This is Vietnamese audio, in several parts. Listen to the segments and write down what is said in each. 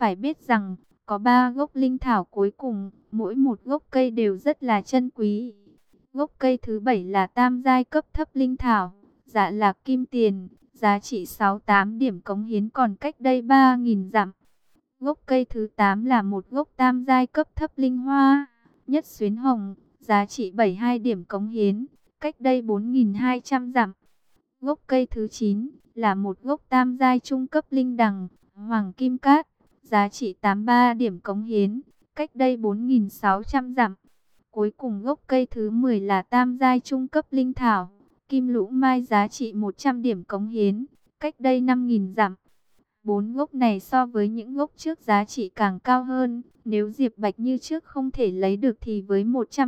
Phải biết rằng, có 3 gốc linh thảo cuối cùng, mỗi một gốc cây đều rất là chân quý. Gốc cây thứ 7 là tam giai cấp thấp linh thảo, dạ lạc kim tiền, giá trị 68 điểm cống hiến còn cách đây 3.000 dặm. Gốc cây thứ 8 là một gốc tam giai cấp thấp linh hoa, nhất xuyến hồng, giá trị 72 điểm cống hiến, cách đây 4.200 dặm. Gốc cây thứ 9 là một gốc tam giai trung cấp linh đằng, hoàng kim cát, giá trị 83 điểm cống hiến, cách đây 4.600 dặm. Cuối cùng gốc cây thứ 10 là tam giai trung cấp linh thảo, kim lũ mai, giá trị 100 điểm cống hiến, cách đây 5.000 dặm. 4 gốc này so với những gốc trước giá trị càng cao hơn. Nếu Diệp Bạch như trước không thể lấy được thì với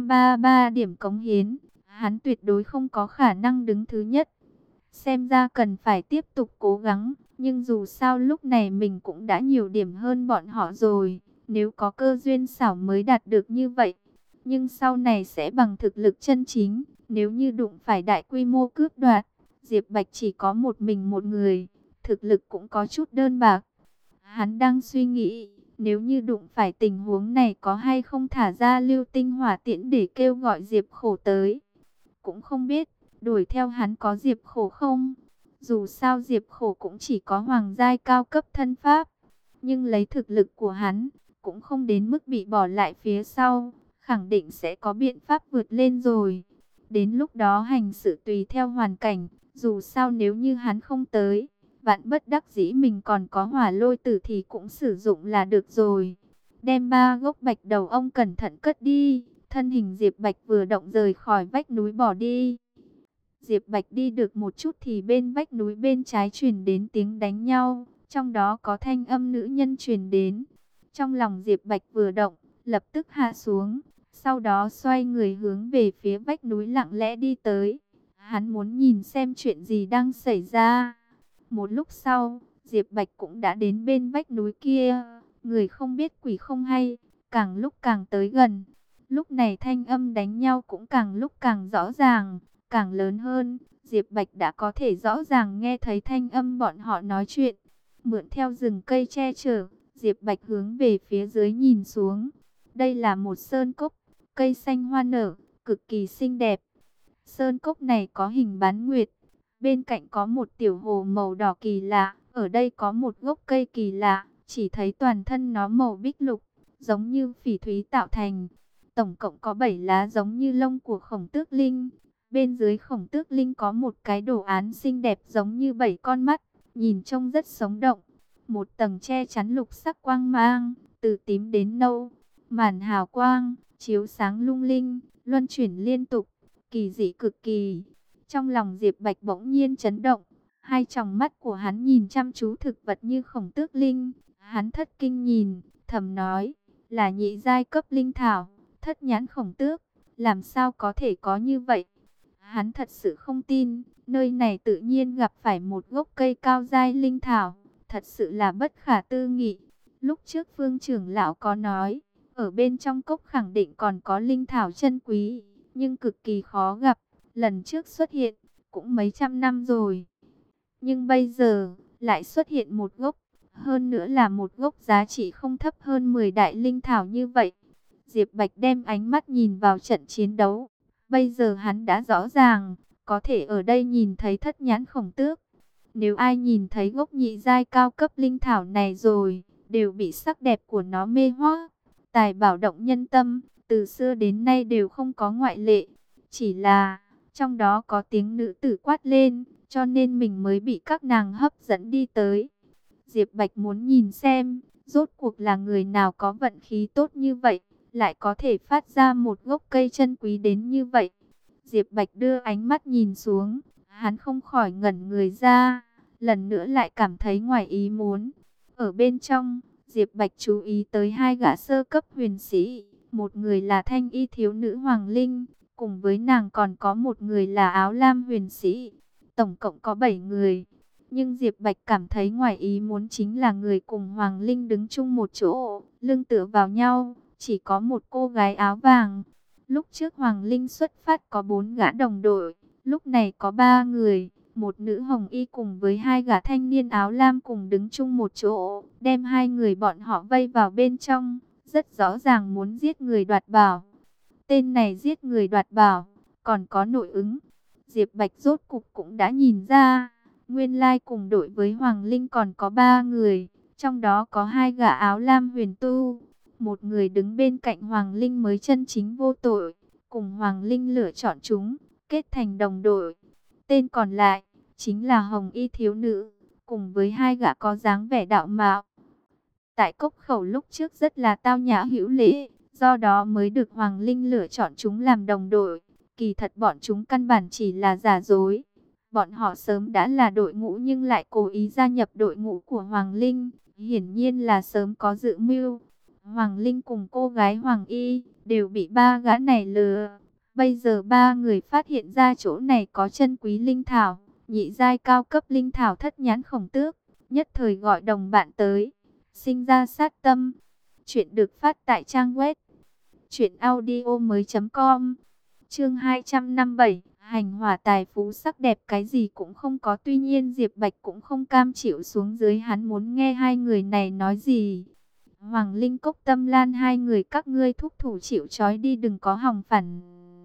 133 điểm cống hiến, hắn tuyệt đối không có khả năng đứng thứ nhất. Xem ra cần phải tiếp tục cố gắng, nhưng dù sao lúc này mình cũng đã nhiều điểm hơn bọn họ rồi. Nếu có cơ duyên xảo mới đạt được như vậy, nhưng sau này sẽ bằng thực lực chân chính. Nếu như đụng phải đại quy mô cướp đoạt, Diệp Bạch chỉ có một mình một người, thực lực cũng có chút đơn bạc. Hắn đang suy nghĩ, nếu như đụng phải tình huống này có hay không thả ra lưu tinh hỏa tiễn để kêu gọi Diệp Khổ tới. Cũng không biết, đuổi theo hắn có Diệp Khổ không? Dù sao Diệp Khổ cũng chỉ có hoàng giai cao cấp thân pháp, nhưng lấy thực lực của hắn, cũng không đến mức bị bỏ lại phía sau, khẳng định sẽ có biện pháp vượt lên rồi. Đến lúc đó hành sự tùy theo hoàn cảnh, dù sao nếu như hắn không tới, vạn bất đắc dĩ mình còn có hỏa lôi tử thì cũng sử dụng là được rồi. Đem 3 gốc bạch đầu ông cẩn thận cất đi. Thân hình Diệp Bạch vừa động rời khỏi vách núi bỏ đi. Diệp Bạch đi được một chút thì bên vách núi bên trái truyền đến tiếng đánh nhau, trong đó có thanh âm nữ nhân truyền đến. Trong lòng Diệp Bạch vừa động, lập tức hạ xuống, sau đó xoay người hướng về phía vách núi lặng lẽ đi tới. Hắn muốn nhìn xem chuyện gì đang xảy ra. Một lúc sau, Diệp Bạch cũng đã đến bên vách núi kia, người không biết quỷ không hay, càng lúc càng tới gần. Lúc này thanh âm đánh nhau cũng càng lúc càng rõ ràng, càng lớn hơn. Diệp Bạch đã có thể rõ ràng nghe thấy thanh âm bọn họ nói chuyện. Mượn theo rừng cây che chở, Diệp Bạch hướng về phía dưới nhìn xuống. Đây là một sơn cốc, cây xanh hoa nở, cực kỳ xinh đẹp. Sơn cốc này có hình bán nguyệt, bên cạnh có một tiểu hồ màu đỏ kỳ lạ. Ở đây có một gốc cây kỳ lạ, chỉ thấy toàn thân nó màu bích lục, giống như phỉ thúy tạo thành. Tổng cộng có 7 lá giống như lông của khổng tước linh. Bên dưới khổng tước linh có một cái đồ án xinh đẹp giống như 7 con mắt, nhìn trông rất sống động. Một tầng che chắn lục sắc quang mang, từ tím đến nâu, màn hào quang, chiếu sáng lung linh, luân chuyển liên tục, kỳ dị cực kỳ. Trong lòng Diệp Bạch bỗng nhiên chấn động, hai tròng mắt của hắn nhìn chăm chú thực vật như khổng tước linh. Hắn thất kinh nhìn, thầm nói, là nhị giai cấp linh thảo, thất nhãn khổng tước, làm sao có thể có như vậy? Hắn thật sự không tin, nơi này tự nhiên gặp phải một gốc cây cao giai linh thảo, thật sự là bất khả tư nghị. Lúc trước Phương trưởng lão có nói, ở bên trong cốc khẳng định còn có linh thảo chân quý, nhưng cực kỳ khó gặp, lần trước xuất hiện, cũng mấy trăm năm rồi. Nhưng bây giờ, lại xuất hiện một gốc, hơn nữa là một gốc giá trị không thấp hơn 10 đại linh thảo như vậy. Diệp Bạch đem ánh mắt nhìn vào trận chiến đấu. Bây giờ hắn đã rõ ràng, có thể ở đây nhìn thấy thất nhãn khổng tước. Nếu ai nhìn thấy gốc nhị giai cao cấp linh thảo này rồi, đều bị sắc đẹp của nó mê hoặc. Tài bảo động nhân tâm, từ xưa đến nay đều không có ngoại lệ. Chỉ là, trong đó có tiếng nữ tử quát lên, cho nên mình mới bị các nàng hấp dẫn đi tới. Diệp Bạch muốn nhìn xem, rốt cuộc là người nào có vận khí tốt như vậy, lại có thể phát ra một gốc cây chân quý đến như vậy. Diệp Bạch đưa ánh mắt nhìn xuống, hắn không khỏi ngẩn người ra, lần nữa lại cảm thấy ngoài ý muốn. Ở bên trong, Diệp Bạch chú ý tới 2 gã sơ cấp huyền sĩ, một người là thanh y thiếu nữ Hoàng Linh, cùng với nàng còn có một người là áo lam huyền sĩ. Tổng cộng có 7 người. Nhưng Diệp Bạch cảm thấy ngoài ý muốn chính là người cùng Hoàng Linh đứng chung một chỗ, lưng tựa vào nhau, chỉ có một cô gái áo vàng. Lúc trước Hoàng Linh xuất phát có 4 gã đồng đội, lúc này có 3 người, một nữ hồng y cùng với hai gã thanh niên áo lam cùng đứng chung một chỗ, đem hai người bọn họ vây vào bên trong, rất rõ ràng muốn giết người đoạt bảo. Tên này giết người đoạt bảo, còn có nội ứng. Diệp Bạch rốt cục cũng đã nhìn ra, nguyên lai cùng đội với Hoàng Linh còn có 3 người, trong đó có 2 gã áo lam huyền tu. Một người đứng bên cạnh Hoàng Linh mới chân chính vô tội, cùng Hoàng Linh lựa chọn chúng, kết thành đồng đội. Tên còn lại, chính là Hồng Y thiếu nữ, cùng với 2 gã có dáng vẻ đạo mạo. Tại cốc khẩu lúc trước rất là tao nhã hữu lễ, do đó mới được Hoàng Linh lựa chọn chúng làm đồng đội. Kỳ thật bọn chúng căn bản chỉ là giả dối. Bọn họ sớm đã là đội ngũ nhưng lại cố ý gia nhập đội ngũ của Hoàng Linh. Hiển nhiên là sớm có dự mưu. Hoàng Linh cùng cô gái Hoàng Y đều bị 3 gã này lừa. Bây giờ 3 người phát hiện ra chỗ này có chân quý linh thảo, nhị giai cao cấp linh thảo thất nhãn khổng tước. Nhất thời gọi đồng bạn tới, sinh ra sát tâm. Chuyện được phát tại trang web truyệnaudiomoi.com. Chương 257, hành hỏa tài phú sắc đẹp cái gì cũng không có, tuy nhiên Diệp Bạch cũng không cam chịu xuống dưới, hắn muốn nghe hai người này nói gì. Hoàng Linh, Cốc Tâm Lan, hai người các ngươi thúc thủ chịu trói đi, đừng có hòng phản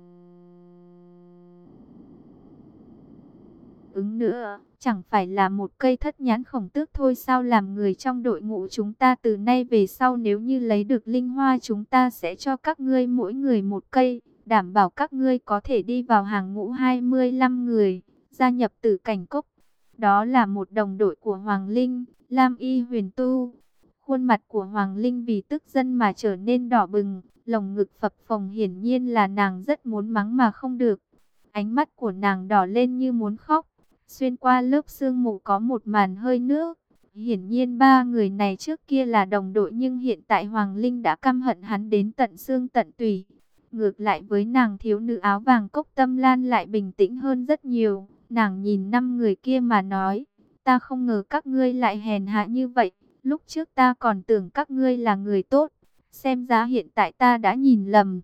ứng nữa. Chẳng phải là một cây thất nhãn khổng tước thôi sao? Làm người trong đội ngũ chúng ta từ nay về sau, nếu như lấy được linh hoa, chúng ta sẽ cho các ngươi mỗi người một cây, đảm bảo các ngươi có thể đi vào hàng ngũ 25 người, gia nhập Tử Cảnh Cốc. Đó là một đồng đội của Hoàng Linh, Lam Y huyền tu. Khuôn mặt của Hoàng Linh vì tức giận mà trở nên đỏ bừng, lồng ngực phập phồng, hiển nhiên là nàng rất muốn mắng mà không được. Ánh mắt của nàng đỏ lên như muốn khóc. Xuyên qua lớp sương mù có một màn hơi nước. Hiển nhiên 3 người này trước kia là đồng đội, nhưng hiện tại Hoàng Linh đã căm hận hắn đến tận xương tận tủy. Ngược lại với nàng thiếu nữ áo vàng Cốc Tâm Lan lại bình tĩnh hơn rất nhiều. Nàng nhìn 5 người kia mà nói, ta không ngờ các ngươi lại hèn hạ như vậy. Lúc trước ta còn tưởng các ngươi là người tốt, xem ra hiện tại ta đã nhìn lầm.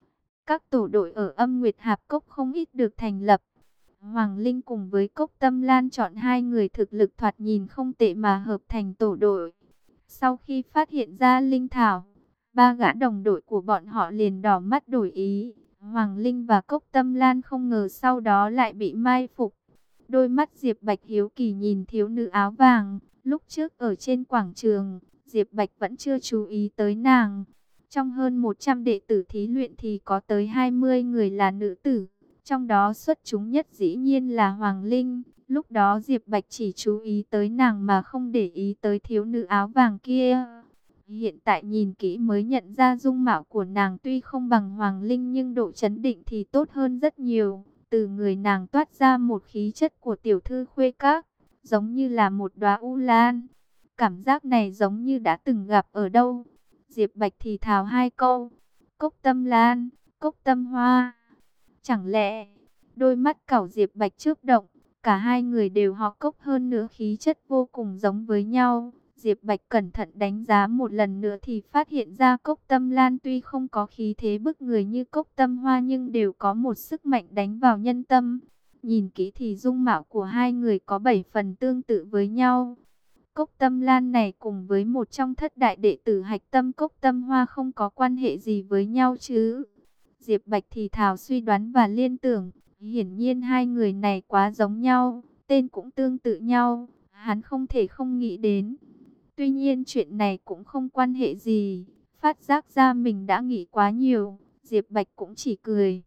Các tổ đội ở Âm Nguyệt Hạp Cốc không ít được thành lập. Hoàng Linh cùng với Cốc Tâm Lan chọn 2 người thực lực thoạt nhìn không tệ mà hợp thành tổ đội. Sau khi phát hiện ra linh thảo, 3 gã đồng đội của bọn họ liền đỏ mắt đổi ý. Hoàng Linh và Cốc Tâm Lan không ngờ sau đó lại bị mai phục. Đôi mắt Diệp Bạch hiếu kỳ nhìn thiếu nữ áo vàng. Lúc trước ở trên quảng trường, Diệp Bạch vẫn chưa chú ý tới nàng. Trong hơn 100 đệ tử thí luyện thì có tới 20 người là nữ tử. Trong đó xuất chúng nhất dĩ nhiên là Hoàng Linh. Lúc đó Diệp Bạch chỉ chú ý tới nàng mà không để ý tới thiếu nữ áo vàng kia. Hiện tại nhìn kỹ mới nhận ra dung mạo của nàng tuy không bằng Hoàng Linh nhưng độ chấn định thì tốt hơn rất nhiều. Từ người nàng toát ra một khí chất của tiểu thư khuê các, giống như là một đóa u lan. Cảm giác này giống như đã từng gặp ở đâu. Diệp Bạch thì thào 2 câu. Cốc Tâm Lan, Cốc Tâm Hoa. Chẳng lẽ, đôi mắt cẩu Diệp Bạch chớp động, cả 2 người đều họ Cốc, hơn nữa khí chất vô cùng giống với nhau. Diệp Bạch cẩn thận đánh giá một lần nữa thì phát hiện ra Cốc Tâm Lan tuy không có khí thế bức người như Cốc Tâm Hoa nhưng đều có một sức mạnh đánh vào nhân tâm. Nhìn kỹ thì dung mạo của 2 người có 7 phần tương tự với nhau. Cốc Tâm Lan này cùng với một trong thất đại đệ tử Hạch Tâm Cốc Tâm Hoa không có quan hệ gì với nhau chứ? Diệp Bạch thì thào suy đoán và liên tưởng, hiển nhiên 2 người này quá giống nhau, tên cũng tương tự nhau, hắn không thể không nghĩ đến. Tuy nhiên chuyện này cũng không quan hệ gì, phát giác ra mình đã nghĩ quá nhiều, Diệp Bạch cũng chỉ cười.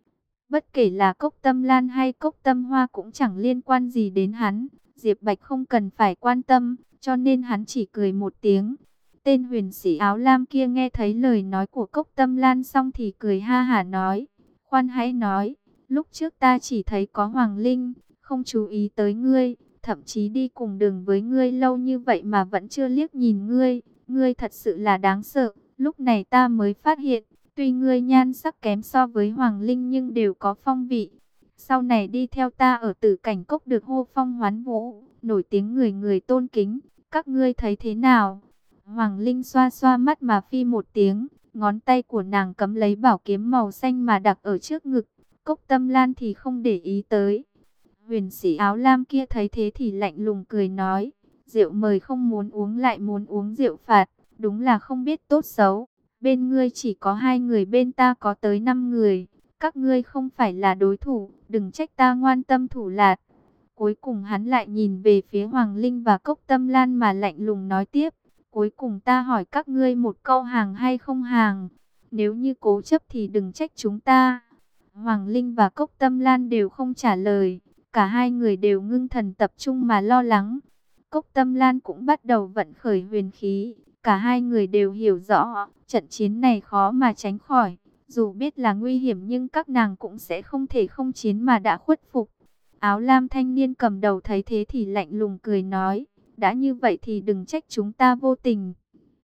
Bất kể là Cốc Tâm Lan hay Cốc Tâm Hoa cũng chẳng liên quan gì đến hắn, Diệp Bạch không cần phải quan tâm, cho nên hắn chỉ cười một tiếng. Tên huyền sĩ áo lam kia nghe thấy lời nói của Cốc Tâm Lan xong thì cười ha hả nói, khoan hãy nói, lúc trước ta chỉ thấy có Hoàng Linh, không chú ý tới ngươi, thậm chí đi cùng đường với ngươi lâu như vậy mà vẫn chưa liếc nhìn ngươi, ngươi thật sự là đáng sợ. Lúc này ta mới phát hiện, tuy ngươi nhan sắc kém so với Hoàng Linh nhưng đều có phong vị. Sau này đi theo ta ở Tử Cảnh Cốc được hô phong hoán vũ, nổi tiếng người người tôn kính, các ngươi thấy thế nào? Hoàng Linh xoa xoa mắt mà phi một tiếng, ngón tay của nàng cắm lấy bảo kiếm màu xanh mà đặt ở trước ngực. Cốc Tâm Lan thì không để ý tới. Huyền sĩ áo lam kia thấy thế thì lạnh lùng cười nói, rượu mời không muốn uống lại muốn uống rượu phạt, đúng là không biết tốt xấu. Bên ngươi chỉ có 2 người, bên ta có tới 5 người, các ngươi không phải là đối thủ, đừng trách ta ngoan tâm thủ lạt. Cuối cùng hắn lại nhìn về phía Hoàng Linh và Cốc Tâm Lan mà lạnh lùng nói tiếp, cuối cùng ta hỏi các ngươi một câu, hàng hay không hàng, nếu như cố chấp thì đừng trách chúng ta. Hoàng Linh và Cốc Tâm Lan đều không trả lời, cả hai người đều ngưng thần tập trung mà lo lắng. Cốc Tâm Lan cũng bắt đầu vận khởi huyền khí, cả hai người đều hiểu rõ, trận chiến này khó mà tránh khỏi, dù biết là nguy hiểm nhưng các nàng cũng sẽ không thể không chiến mà đã khuất phục. Áo lam thanh niên cầm đầu thấy thế thì lạnh lùng cười nói, đã như vậy thì đừng trách chúng ta vô tình.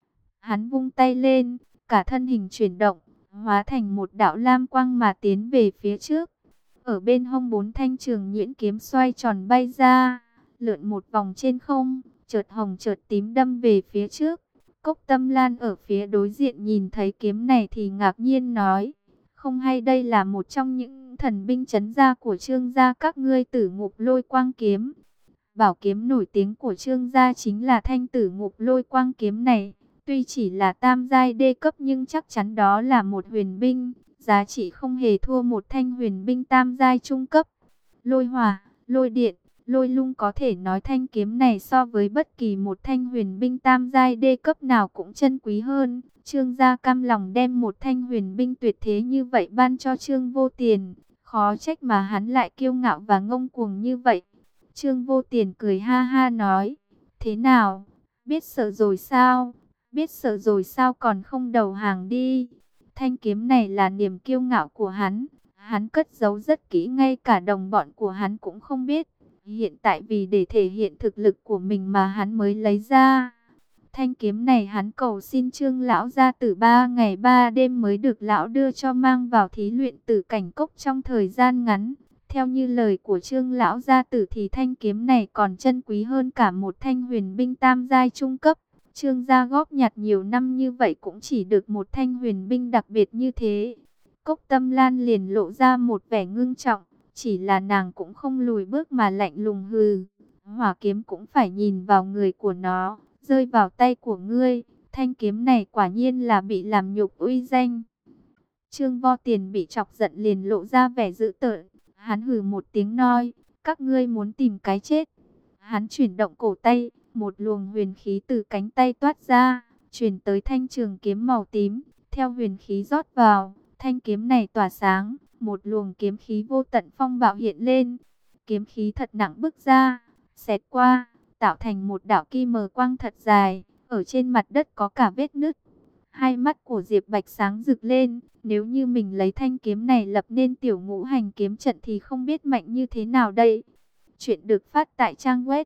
Hắn vung tay lên, cả thân hình chuyển động, hóa thành một đạo lam quang mà tiến về phía trước. Ở bên hông 4 thanh trường nhuyễn kiếm xoay tròn bay ra, lượn một vòng trên không, chợt hồng chợt tím đâm về phía trước. Cốc Tâm Lan ở phía đối diện nhìn thấy kiếm này thì ngạc nhiên nói, không hay đây là một trong những thần binh trấn gia của Trương gia các ngươi, Tử Ngục Lôi Quang kiếm. Bảo kiếm nổi tiếng của Trương gia chính là thanh Tử Ngục Lôi Quang kiếm này. Tuy chỉ là tam giai đê cấp nhưng chắc chắn đó là một huyền binh, giá trị không hề thua một thanh huyền binh tam giai trung cấp. Lôi hỏa, lôi điện, lôi lung, có thể nói thanh kiếm này so với bất kỳ một thanh huyền binh tam giai đê cấp nào cũng chân quý hơn. Trương gia cam lòng đem một thanh huyền binh tuyệt thế như vậy ban cho Trương Vô Tiền, khó trách mà hắn lại kiêu ngạo và ngông cuồng như vậy. Trương Vô Tiền cười ha ha nói, thế nào, biết sợ rồi sao? Biết sợ rồi sao còn không đầu hàng đi? Thanh kiếm này là niềm kiêu ngạo của hắn, hắn cất giấu rất kỹ, ngay cả đồng bọn của hắn cũng không biết. Hiện tại vì để thể hiện thực lực của mình mà hắn mới lấy ra. Thanh kiếm này hắn cầu xin Trương lão gia tử 3 ngày 3 đêm mới được lão đưa cho mang vào thí luyện Tử Cảnh Cốc trong thời gian ngắn. Theo như lời của Trương lão gia tử thì thanh kiếm này còn chân quý hơn cả một thanh huyền binh tam giai trung cấp. Trương gia góp nhặt nhiều năm như vậy cũng chỉ được một thanh huyền binh đặc biệt như thế. Cốc Tâm Lan liền lộ ra một vẻ ngưng trọng, chỉ là nàng cũng không lùi bước mà lạnh lùng hừ. Hỏa kiếm cũng phải nhìn vào người của nó, rơi vào tay của ngươi, thanh kiếm này quả nhiên là bị làm nhục uy danh. Trương Vô Tiền bị chọc giận liền lộ ra vẻ dữ tợn, hắn hừ một tiếng nói, các ngươi muốn tìm cái chết. Hắn chuyển động cổ tay, một luồng huyền khí từ cánh tay toát ra, truyền tới thanh trường kiếm màu tím, theo huyền khí rót vào, thanh kiếm này tỏa sáng, một luồng kiếm khí vô tận phong bạo hiện lên, kiếm khí thật nặng bức ra, xẹt qua, tạo thành một đạo kim mờ quang thật dài, ở trên mặt đất có cả vết nứt. Hai mắt của Diệp Bạch sáng rực lên, nếu như mình lấy thanh kiếm này lập nên tiểu ngũ hành kiếm trận thì không biết mạnh như thế nào đây. Chuyện được phát tại trang web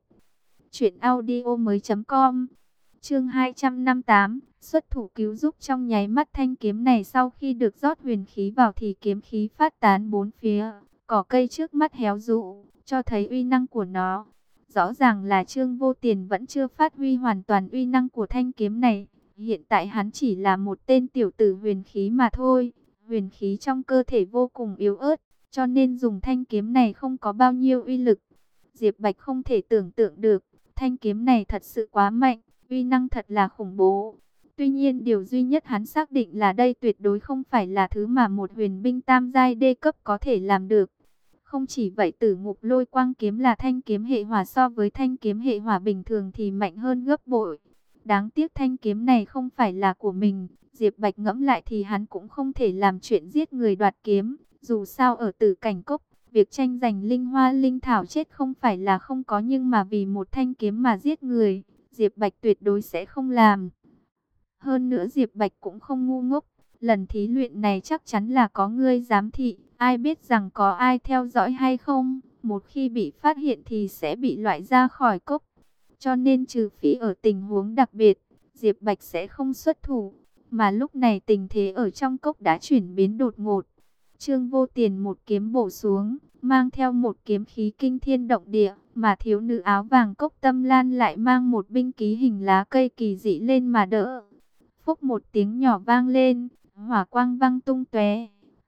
truyệnaudiomoi.com. Chương 258, xuất thủ cứu giúp. Trong nháy mắt thanh kiếm này sau khi được rót huyền khí vào thì kiếm khí phát tán bốn phía, cỏ cây trước mắt héo rũ, cho thấy uy năng của nó. Rõ ràng là Trương Vô Tiền vẫn chưa phát huy hoàn toàn uy năng của thanh kiếm này. Hiện tại hắn chỉ là một tên tiểu tử huyền khí mà thôi. Huyền khí trong cơ thể vô cùng yếu ớt, cho nên dùng thanh kiếm này không có bao nhiêu uy lực. Diệp Bạch không thể tưởng tượng được, thanh kiếm này thật sự quá mạnh, uy năng thật là khủng bố. Tuy nhiên điều duy nhất hắn xác định là đây tuyệt đối không phải là thứ mà một huyền binh tam giai đê cấp có thể làm được. Không chỉ vậy, Tử Ngục Lôi Quang kiếm là thanh kiếm hệ hỏa, so với thanh kiếm hệ hỏa bình thường thì mạnh hơn gấp bội. Đáng tiếc thanh kiếm này không phải là của mình. Diệp Bạch ngẫm lại thì hắn cũng không thể làm chuyện giết người đoạt kiếm. Dù sao ở Tử Cảnh Cốc, việc tranh giành linh hoa linh thảo chết không phải là không có, nhưng mà vì một thanh kiếm mà giết người, Diệp Bạch tuyệt đối sẽ không làm. Hơn nữa Diệp Bạch cũng không ngu ngốc, lần thí luyện này chắc chắn là có người giám thị, ai biết rằng có ai theo dõi hay không, một khi bị phát hiện thì sẽ bị loại ra khỏi cốc. Cho nên trừ phi ở tình huống đặc biệt, Diệp Bạch sẽ không xuất thủ. Mà lúc này tình thế ở trong cốc đã chuyển biến đột ngột. Trương Vô Tiền một kiếm bổ xuống, mang theo một kiếm khí kinh thiên động địa, mà thiếu nữ áo vàng Cốc Tâm Lan lại mang một binh khí hình lá cây kỳ dị lên mà đỡ. Phúc một tiếng nhỏ vang lên, hỏa quang văng tung tóe,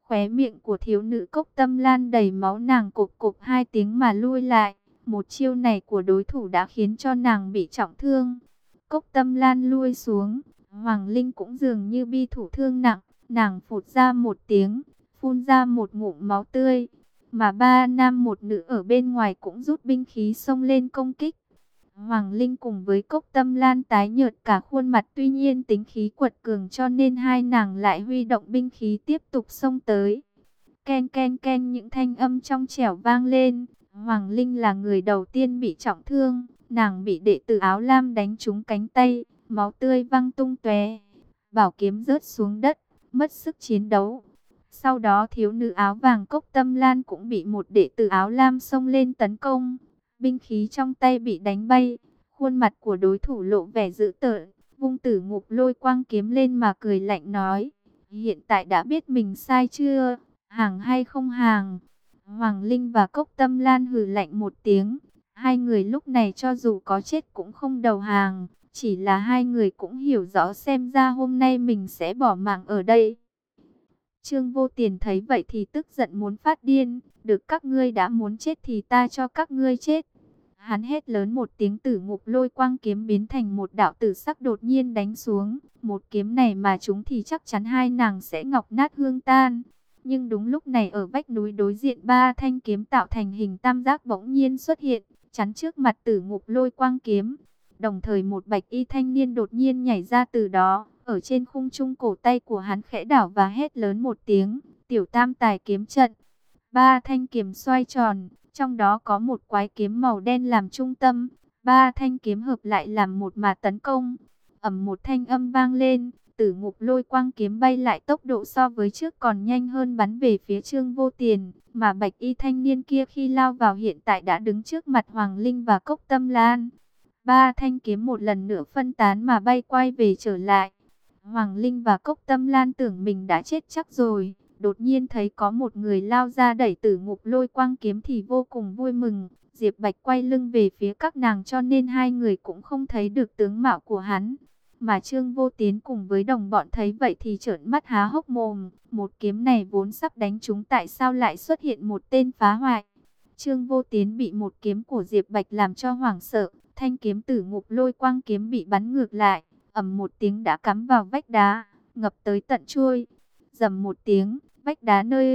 Khóe miệng của thiếu nữ Cốc Tâm Lan đầy máu, nàng cộp cộp hai tiếng mà lui lại. Một chiêu này của đối thủ đã khiến cho nàng bị trọng thương. Cốc Tâm Lan lui xuống, Hoàng Linh cũng dường như bị thủ thương nặng, nàng phụt ra một tiếng, phun ra một ngụm máu tươi. Mà ba nam một nữ ở bên ngoài cũng rút binh khí xông lên công kích. Hoàng Linh cùng với Cốc Tâm Lan tái nhợt cả khuôn mặt, tuy nhiên tính khí quật cường cho nên hai nàng lại huy động binh khí tiếp tục xông tới. Ken ken ken, những thanh âm trong trẻo vang lên. Hoàng Linh là người đầu tiên bị trọng thương, nàng bị đệ tử áo lam đánh trúng cánh tay, máu tươi văng tung tóe, bảo kiếm rớt xuống đất, mất sức chiến đấu. Sau đó thiếu nữ áo vàng Cốc Tâm Lan cũng bị một đệ tử áo lam xông lên tấn công. Binh khí trong tay bị đánh bay, khuôn mặt của đối thủ lộ vẻ dữ tợn, vung Tử Ngục Lôi Quang kiếm lên mà cười lạnh nói: hiện tại đã biết mình sai chưa, hàng hay không hàng? Hoàng Linh và Cốc Tâm Lan hừ lạnh một tiếng, hai người lúc này cho dù có chết cũng không đầu hàng, chỉ là hai người cũng hiểu rõ xem ra hôm nay mình sẽ bỏ mạng ở đây. Trương Vô Tiền thấy vậy thì tức giận muốn phát điên, được các ngươi đã muốn chết thì ta cho các ngươi chết. Hắn hét lớn một tiếng, Tử Ngục Lôi Quang kiếm biến thành một đạo tử sắc đột nhiên đánh xuống. Một kiếm này mà chúng thì chắc chắn hai nàng sẽ ngọc nát hương tan. Nhưng đúng lúc này ở vách núi đối diện, ba thanh kiếm tạo thành hình tam giác bỗng nhiên xuất hiện, chắn trước mặt Tử Ngục Lôi Quang kiếm. Đồng thời một bạch y thanh niên đột nhiên nhảy ra từ đó, ở trên khung trung cổ tay của hắn khẽ đảo và hét lớn một tiếng: tiểu tam tài kiếm trận. Ba thanh kiếm xoay tròn, trong đó có một quái kiếm màu đen làm trung tâm, ba thanh kiếm hợp lại làm một mà tấn công. Ầm, một thanh âm vang lên, Tử Ngục Lôi Quang kiếm bay lại, tốc độ so với trước còn nhanh hơn, bắn về phía Trương Vô Tiền, mà bạch y thanh niên kia khi lao vào hiện tại đã đứng trước mặt Hoàng Linh và Cốc Tâm Lan. Ba thanh kiếm một lần nữa phân tán mà bay quay về trở lại. Hoàng Linh và Cốc Tâm Lan tưởng mình đã chết chắc rồi, đột nhiên thấy có một người lao ra đẩy Tử Ngục Lôi Quang kiếm thì vô cùng vui mừng. Diệp Bạch quay lưng về phía các nàng cho nên hai người cũng không thấy được tướng mạo của hắn. Mà Trương Vô Tiến cùng với đồng bọn thấy vậy thì trợn mắt há hốc mồm, một kiếm này vốn sắp đánh trúng, tại sao lại xuất hiện một tên phá hoại. Trương Vô Tiến bị một kiếm của Diệp Bạch làm cho hoảng sợ, thanh kiếm Tử Ngục Lôi Quang kiếm bị bắn ngược lại, ầm một tiếng đã cắm vào vách đá, ngập tới tận chuôi. Rầm một tiếng, vách đá nơi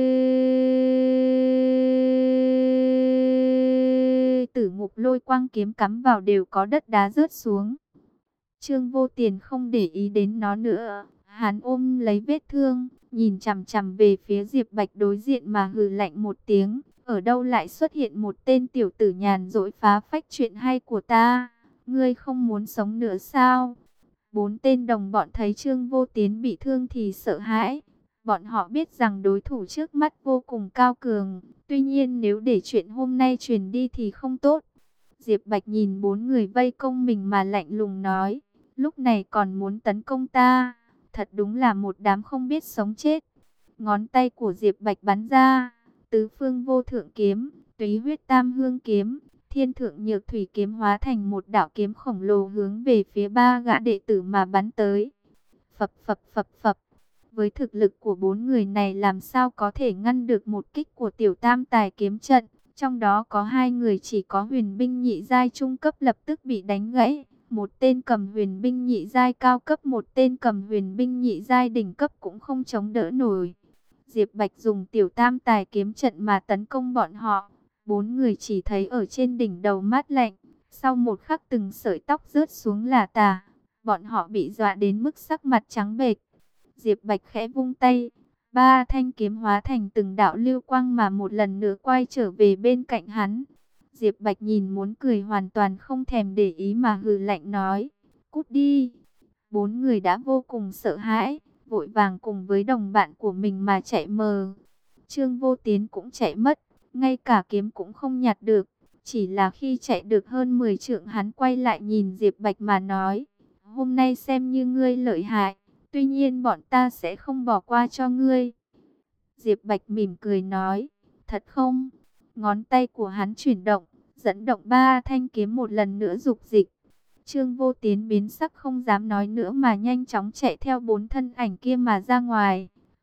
Tử Ngục Lôi Quang kiếm cắm vào đều có đất đá rớt xuống. Trương Vô Tiền không để ý đến nó nữa, hắn ôm lấy vết thương, nhìn chằm chằm về phía Diệp Bạch đối diện mà hừ lạnh một tiếng: ở đâu lại xuất hiện một tên tiểu tử nhàn rỗi phá phách chuyện hay của ta, ngươi không muốn sống nữa sao? Bốn tên đồng bọn thấy Trương Vô Tiến bị thương thì sợ hãi. Bọn họ biết rằng đối thủ trước mắt vô cùng cao cường, tuy nhiên nếu để chuyện hôm nay truyền đi thì không tốt. Diệp Bạch nhìn bốn người vây công mình mà lạnh lùng nói: lúc này còn muốn tấn công ta, thật đúng là một đám không biết sống chết. Ngón tay của Diệp Bạch bắn ra, Tứ Phương Vô Thượng kiếm, Túy Huyết Tam Hương kiếm, Thiên Thượng Nhược Thủy kiếm hóa thành một đạo kiếm khổng lồ hướng về phía ba gã đệ tử mà bắn tới. Phập phập phập phập. Với thực lực của bốn người này làm sao có thể ngăn được một kích của tiểu tam tài kiếm trận. Trong đó có hai người chỉ có huyền binh nhị giai trung cấp lập tức bị đánh gãy. Một tên cầm huyền binh nhị giai cao cấp, một tên cầm huyền binh nhị giai đỉnh cấp cũng không chống đỡ nổi. Diệp Bạch dùng tiểu tam tài kiếm trận mà tấn công bọn họ. Bốn người chỉ thấy ở trên đỉnh đầu mát lạnh, sau một khắc từng sợi tóc rớt xuống là tả. Bọn họ bị dọa đến mức sắc mặt trắng bệch. Diệp Bạch khẽ vung tay, ba thanh kiếm hóa thành từng đạo lưu quang mà một lần nữa quay trở về bên cạnh hắn. Diệp Bạch nhìn muốn cười hoàn toàn không thèm để ý mà hừ lạnh nói: cút đi. Bốn người đã vô cùng sợ hãi, vội vàng cùng với đồng bạn của mình mà chạy mờ. Trương Vô Tiến cũng chạy mất, ngay cả kiếm cũng không nhặt được. Chỉ là khi chạy được hơn 10 trượng hắn quay lại nhìn Diệp Bạch mà nói: hôm nay xem như ngươi lợi hại, tuy nhiên bọn ta sẽ không bỏ qua cho ngươi. Diệp Bạch mỉm cười nói: thật không? Ngón tay của hắn chuyển động, dẫn động ba thanh kiếm một lần nữa dục dịch. Trương Vô Tiến biến sắc không dám nói nữa mà nhanh chóng chạy theo bốn thân ảnh kia mà ra ngoài.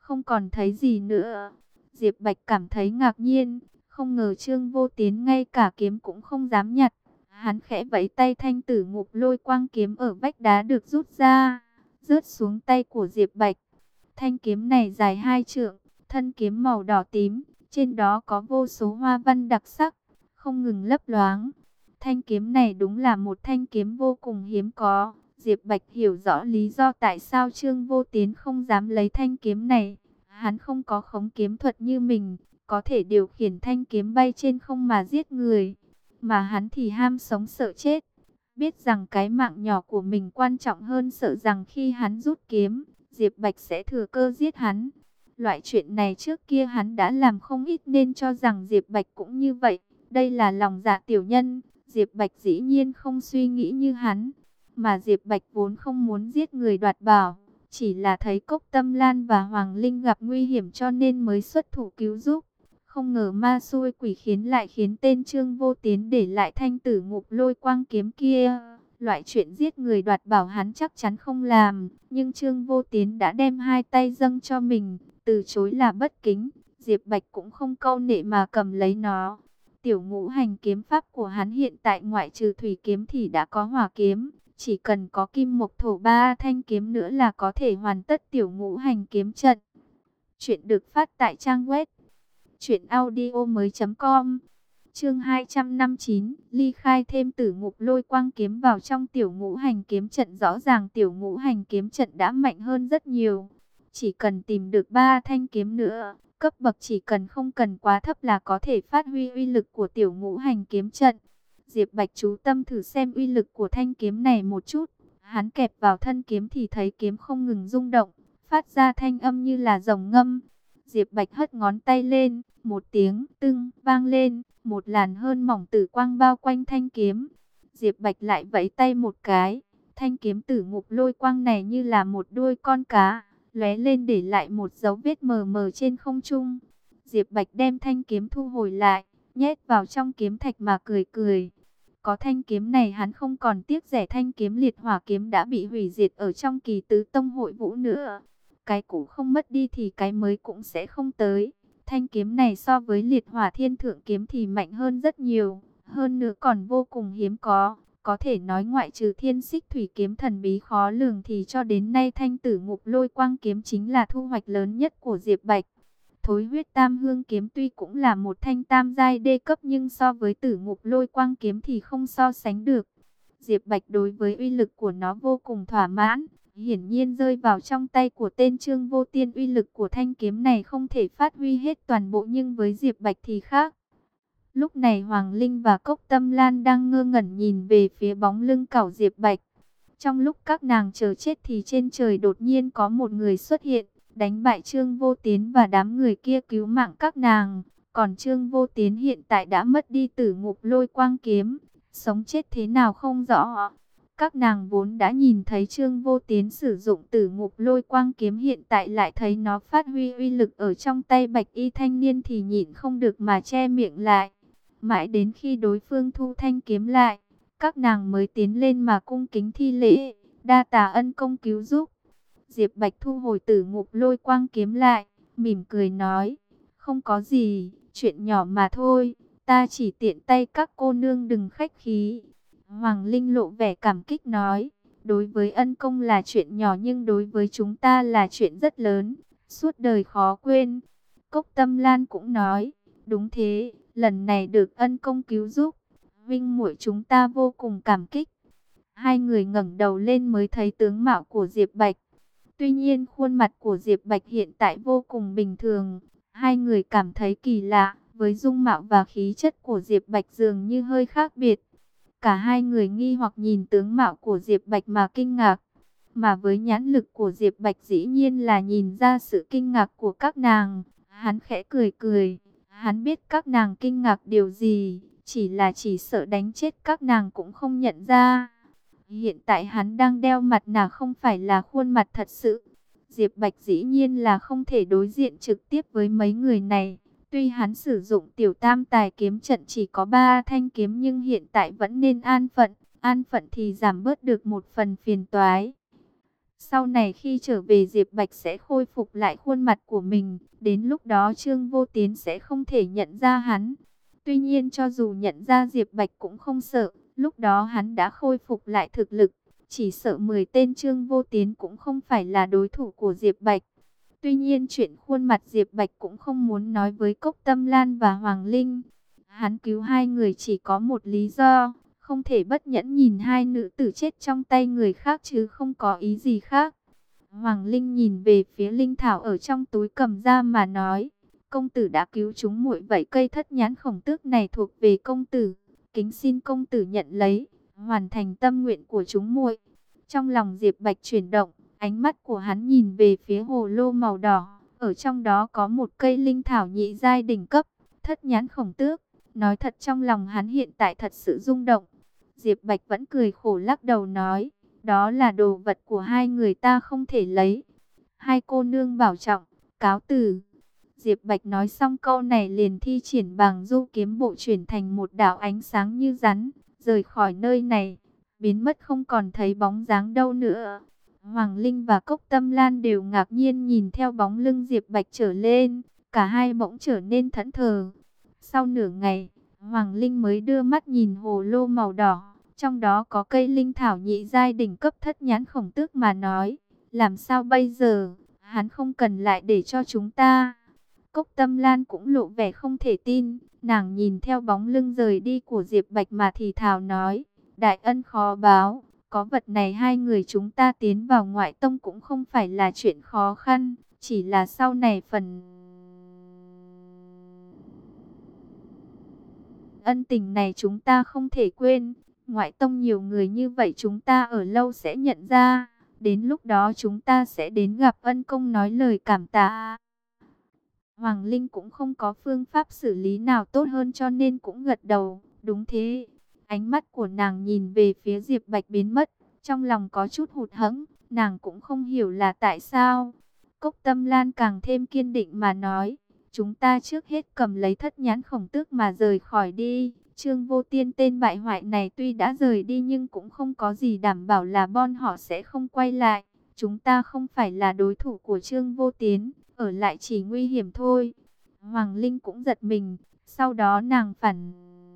không còn thấy gì nữa. Diệp Bạch cảm thấy ngạc nhiên, không ngờ Trương Vô Tiến ngay cả kiếm cũng không dám nhặt. Hắn khẽ vẫy tay, thanh tử ngục lôi quang kiếm ở vách đá được rút ra, rớt xuống tay của Diệp Bạch. Thanh kiếm này dài 2 trượng, thân kiếm màu đỏ tím, trên đó có vô số hoa văn đặc sắc, không ngừng lấp loáng. Thanh kiếm này đúng là một thanh kiếm vô cùng hiếm có. Diệp Bạch hiểu rõ lý do tại sao Trương Vô Tiến không dám lấy thanh kiếm này. Hắn không có khống kiếm thuật như mình, có thể điều khiển thanh kiếm bay trên không mà giết người. Mà hắn thì ham sống sợ chết, biết rằng cái mạng nhỏ của mình quan trọng hơn, sợ rằng khi hắn rút kiếm, Diệp Bạch sẽ thừa cơ giết hắn. Loại chuyện này trước kia hắn đã làm không ít nên cho rằng Diệp Bạch cũng như vậy. Đây là lòng dạ tiểu nhân, Diệp Bạch dĩ nhiên không suy nghĩ như hắn. Mà Diệp Bạch vốn không muốn giết người đoạt bảo, chỉ là thấy Cốc Tâm Lan và Hoàng Linh gặp nguy hiểm cho nên mới xuất thủ cứu giúp. Không ngờ ma xui quỷ khiến lại khiến tên Trương Vô Tiến để lại thanh tử ngục lôi quang kiếm kia. Loại chuyện giết người đoạt bảo hắn chắc chắn không làm, nhưng Trương Vô Tiến đã đem 2 tay dâng cho mình, từ chối là bất kính. Diệp Bạch cũng không câu nệ mà cầm lấy nó. Tiểu ngũ hành kiếm pháp của hắn hiện tại ngoại trừ thủy kiếm thì đã có hỏa kiếm. Chỉ cần có kim mộc thổ 3 thanh kiếm nữa là có thể hoàn tất tiểu ngũ hành kiếm trận. Chuyện được phát tại trang web truyệnaudiomoi.com. Chương 259, ly khai thêm tử ngục lôi quang kiếm vào trong tiểu ngũ hành kiếm trận. Rõ ràng tiểu ngũ hành kiếm trận đã mạnh hơn rất nhiều. Chỉ cần tìm được 3 thanh kiếm nữa, cấp bậc chỉ cần không cần quá thấp là có thể phát huy uy lực của tiểu ngũ hành kiếm trận. Diệp Bạch chú tâm thử xem uy lực của thanh kiếm này một chút. Hắn kẹp vào thân kiếm thì thấy kiếm không ngừng rung động, phát ra thanh âm như là rồng ngâm. Diệp Bạch hất ngón tay lên, một tiếng tưng vang lên, một làn hơn mỏng tử quang bao quanh thanh kiếm. Diệp Bạch lại vẫy tay một cái, thanh kiếm tử ngục lôi quang này như là một đuôi con cá, lóe lên để lại một dấu vết mờ mờ trên không trung. Diệp Bạch đem thanh kiếm thu hồi lại, nhét vào trong kiếm thạch mà cười cười. Có thanh kiếm này hắn không còn tiếc rẻ thanh kiếm liệt hỏa kiếm đã bị hủy diệt ở trong Kỳ Tứ Tông hội vũ nữa. Cái cũ không mất đi thì cái mới cũng sẽ không tới. Thanh kiếm này so với liệt hỏa thiên thượng kiếm thì mạnh hơn rất nhiều. Hơn nữa còn vô cùng hiếm có. Có thể nói ngoại trừ thiên xích thủy kiếm thần bí khó lường thì cho đến nay thanh tử ngục lôi quang kiếm chính là thu hoạch lớn nhất của Diệp Bạch. Thối huyết tam hương kiếm tuy cũng là một thanh tam giai đê cấp nhưng so với tử ngục lôi quang kiếm thì không so sánh được. Diệp Bạch đối với uy lực của nó vô cùng thỏa mãn. Hiển nhiên rơi vào trong tay của tên Trương Vô Tiên, uy lực của thanh kiếm này không thể phát huy hết toàn bộ nhưng với Diệp Bạch thì khác. Lúc này Hoàng Linh và Cốc Tâm Lan đang ngơ ngẩn nhìn về phía bóng lưng cẩu Diệp Bạch. Trong lúc các nàng chờ chết thì trên trời đột nhiên có một người xuất hiện, đánh bại Trương Vô Tiến và đám người kia cứu mạng các nàng. Còn Trương Vô Tiến hiện tại đã mất đi tử ngục lôi quang kiếm, sống chết thế nào không rõ. Các nàng vốn đã nhìn thấy Trương Vô Tiến sử dụng tử ngục lôi quang kiếm, hiện tại lại thấy nó phát huy uy lực ở trong tay bạch y thanh niên thì nhịn không được mà che miệng lại. Mãi đến khi đối phương thu thanh kiếm lại, các nàng mới tiến lên mà cung kính thi lễ, đa tạ ân công cứu giúp. Diệp Bạch thu hồi tử ngục lôi quang kiếm lại, mỉm cười nói, không có gì, chuyện nhỏ mà thôi, ta chỉ tiện tay các cô nương đừng khách khí. Hoàng Linh lộ vẻ cảm kích nói, đối với ân công là chuyện nhỏ nhưng đối với chúng ta là chuyện rất lớn, suốt đời khó quên. Cốc Tâm Lan cũng nói, đúng thế, lần này được ân công cứu giúp, huynh muội chúng ta vô cùng cảm kích. Hai người ngẩng đầu lên mới thấy tướng mạo của Diệp Bạch. Tuy nhiên khuôn mặt của Diệp Bạch hiện tại vô cùng bình thường. Hai người cảm thấy kỳ lạ, với dung mạo và khí chất của Diệp Bạch dường như hơi khác biệt. Cả hai người nghi hoặc nhìn tướng mạo của Diệp Bạch mà kinh ngạc. Mà với nhãn lực của Diệp Bạch dĩ nhiên là nhìn ra sự kinh ngạc của các nàng. Hắn khẽ cười cười. Hắn biết các nàng kinh ngạc điều gì, chỉ sợ đánh chết các nàng cũng không nhận ra. Hiện tại hắn đang đeo mặt nạ không phải là khuôn mặt thật sự. Diệp Bạch dĩ nhiên là không thể đối diện trực tiếp với mấy người này. Tuy hắn sử dụng tiểu tam tài kiếm trận chỉ có 3 thanh kiếm nhưng hiện tại vẫn nên an phận thì giảm bớt được một phần phiền toái. Sau này khi trở về Diệp Bạch sẽ khôi phục lại khuôn mặt của mình. Đến lúc đó Trương Vô Tiến sẽ không thể nhận ra hắn. Tuy nhiên cho dù nhận ra Diệp Bạch cũng không sợ. Lúc đó hắn đã khôi phục lại thực lực. Chỉ sợ 10 tên Trương Vô Tiến cũng không phải là đối thủ của Diệp Bạch. Tuy nhiên chuyện khuôn mặt Diệp Bạch cũng không muốn nói với Cốc Tâm Lan và Hoàng Linh. Hắn cứu hai người chỉ có một lý do. Không thể bất nhẫn nhìn hai nữ tử chết trong tay người khác chứ không có ý gì khác. Hoàng Linh nhìn về phía linh thảo ở trong túi cầm ra mà nói. Công tử đã cứu chúng muội, vậy cây thất nhãn khổng tước này thuộc về công tử. Kính xin công tử nhận lấy, hoàn thành tâm nguyện của chúng muội. Trong lòng Diệp Bạch chuyển động, ánh mắt của hắn nhìn về phía hồ lô màu đỏ. Ở trong đó có một cây linh thảo nhị giai đỉnh cấp, thất nhãn khổng tước. Nói thật trong lòng hắn hiện tại thật sự rung động. Diệp Bạch vẫn cười khổ lắc đầu nói, đó là đồ vật của hai người ta không thể lấy. Hai cô nương bảo trọng, cáo từ. Diệp Bạch nói xong câu này liền thi triển Bàng Du kiếm bộ chuyển thành một đạo ánh sáng như rắn, rời khỏi nơi này, biến mất không còn thấy bóng dáng đâu nữa. Hoàng Linh và Cốc Tâm Lan đều ngạc nhiên nhìn theo bóng lưng Diệp Bạch trở lên, cả hai bỗng trở nên thẫn thờ. Sau nửa ngày, Hoàng Linh mới đưa mắt nhìn hồ lô màu đỏ, trong đó có cây linh thảo nhị giai đỉnh cấp thất nhãn khổng tước mà nói, làm sao bây giờ, hắn không cần lại để cho chúng ta. Cốc Tâm Lan cũng lộ vẻ không thể tin, nàng nhìn theo bóng lưng rời đi của Diệp Bạch mà thì thào nói, đại ân khó báo, có vật này hai người chúng ta tiến vào ngoại tông cũng không phải là chuyện khó khăn, chỉ là sau này phần ân tình này chúng ta không thể quên. Ngoại tông nhiều người như vậy chúng ta ở lâu sẽ nhận ra. Đến lúc đó chúng ta sẽ đến gặp ân công nói lời cảm tạ. Hoàng Linh cũng không có phương pháp xử lý nào tốt hơn cho nên cũng gật đầu. Đúng thế. Ánh mắt của nàng nhìn về phía Diệp Bạch biến mất. Trong lòng có chút hụt hẫng. Nàng cũng không hiểu là tại sao. Cốc Tâm Lan càng thêm kiên định mà nói. Chúng ta trước hết cầm lấy thất nhãn khổng tước mà rời khỏi đi. Trương Vô Tiên tên bại hoại này tuy đã rời đi nhưng cũng không có gì đảm bảo là bọn họ sẽ không quay lại. Chúng ta không phải là đối thủ của Trương Vô Tiến, ở lại chỉ nguy hiểm thôi. Hoàng Linh cũng giật mình, sau đó nàng phản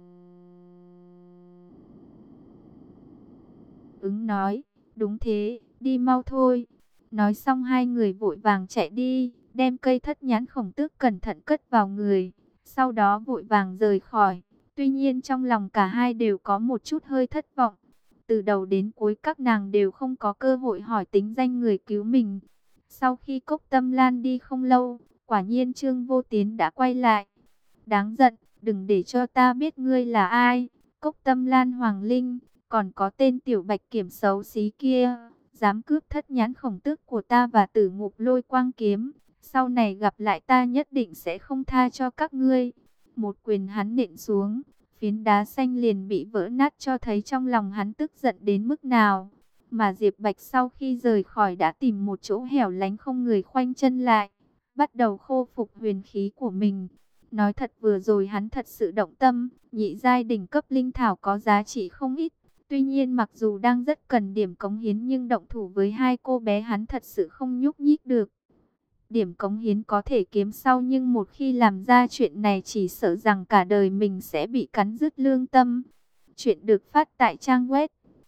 ứng nói, đúng thế, đi mau thôi. Nói xong hai người vội vàng chạy đi, đem cây thất nhãn khổng tước cẩn thận cất vào người, sau đó vội vàng rời khỏi. Tuy nhiên trong lòng cả hai đều có một chút hơi thất vọng. Từ đầu đến cuối các nàng đều không có cơ hội hỏi tính danh người cứu mình. Sau khi Cốc Tâm Lan đi không lâu, quả nhiên Trương Vô Tiến đã quay lại. Đáng giận, đừng để cho ta biết ngươi là ai. Cốc Tâm Lan, Hoàng Linh, còn có tên tiểu bạch kiểm xấu xí kia, dám cướp thất nhãn khổng tước của ta và Tử Ngục Lôi Quang kiếm. Sau này gặp lại ta nhất định sẽ không tha cho các ngươi. Một quyền hắn nện xuống, phiến đá xanh liền bị vỡ nát cho thấy trong lòng hắn tức giận đến mức nào. Mà Diệp Bạch sau khi rời khỏi đã tìm một chỗ hẻo lánh không người khoanh chân lại, bắt đầu khôi phục huyền khí của mình. Nói thật vừa rồi hắn thật sự động tâm, nhị giai đỉnh cấp linh thảo có giá trị không ít. Tuy nhiên mặc dù đang rất cần điểm cống hiến nhưng động thủ với hai cô bé hắn thật sự không nhúc nhích được. Điểm cống hiến có thể kiếm sau nhưng một khi làm ra chuyện này chỉ sợ rằng cả đời mình sẽ bị cắn rứt lương tâm. Chuyện được phát tại trang web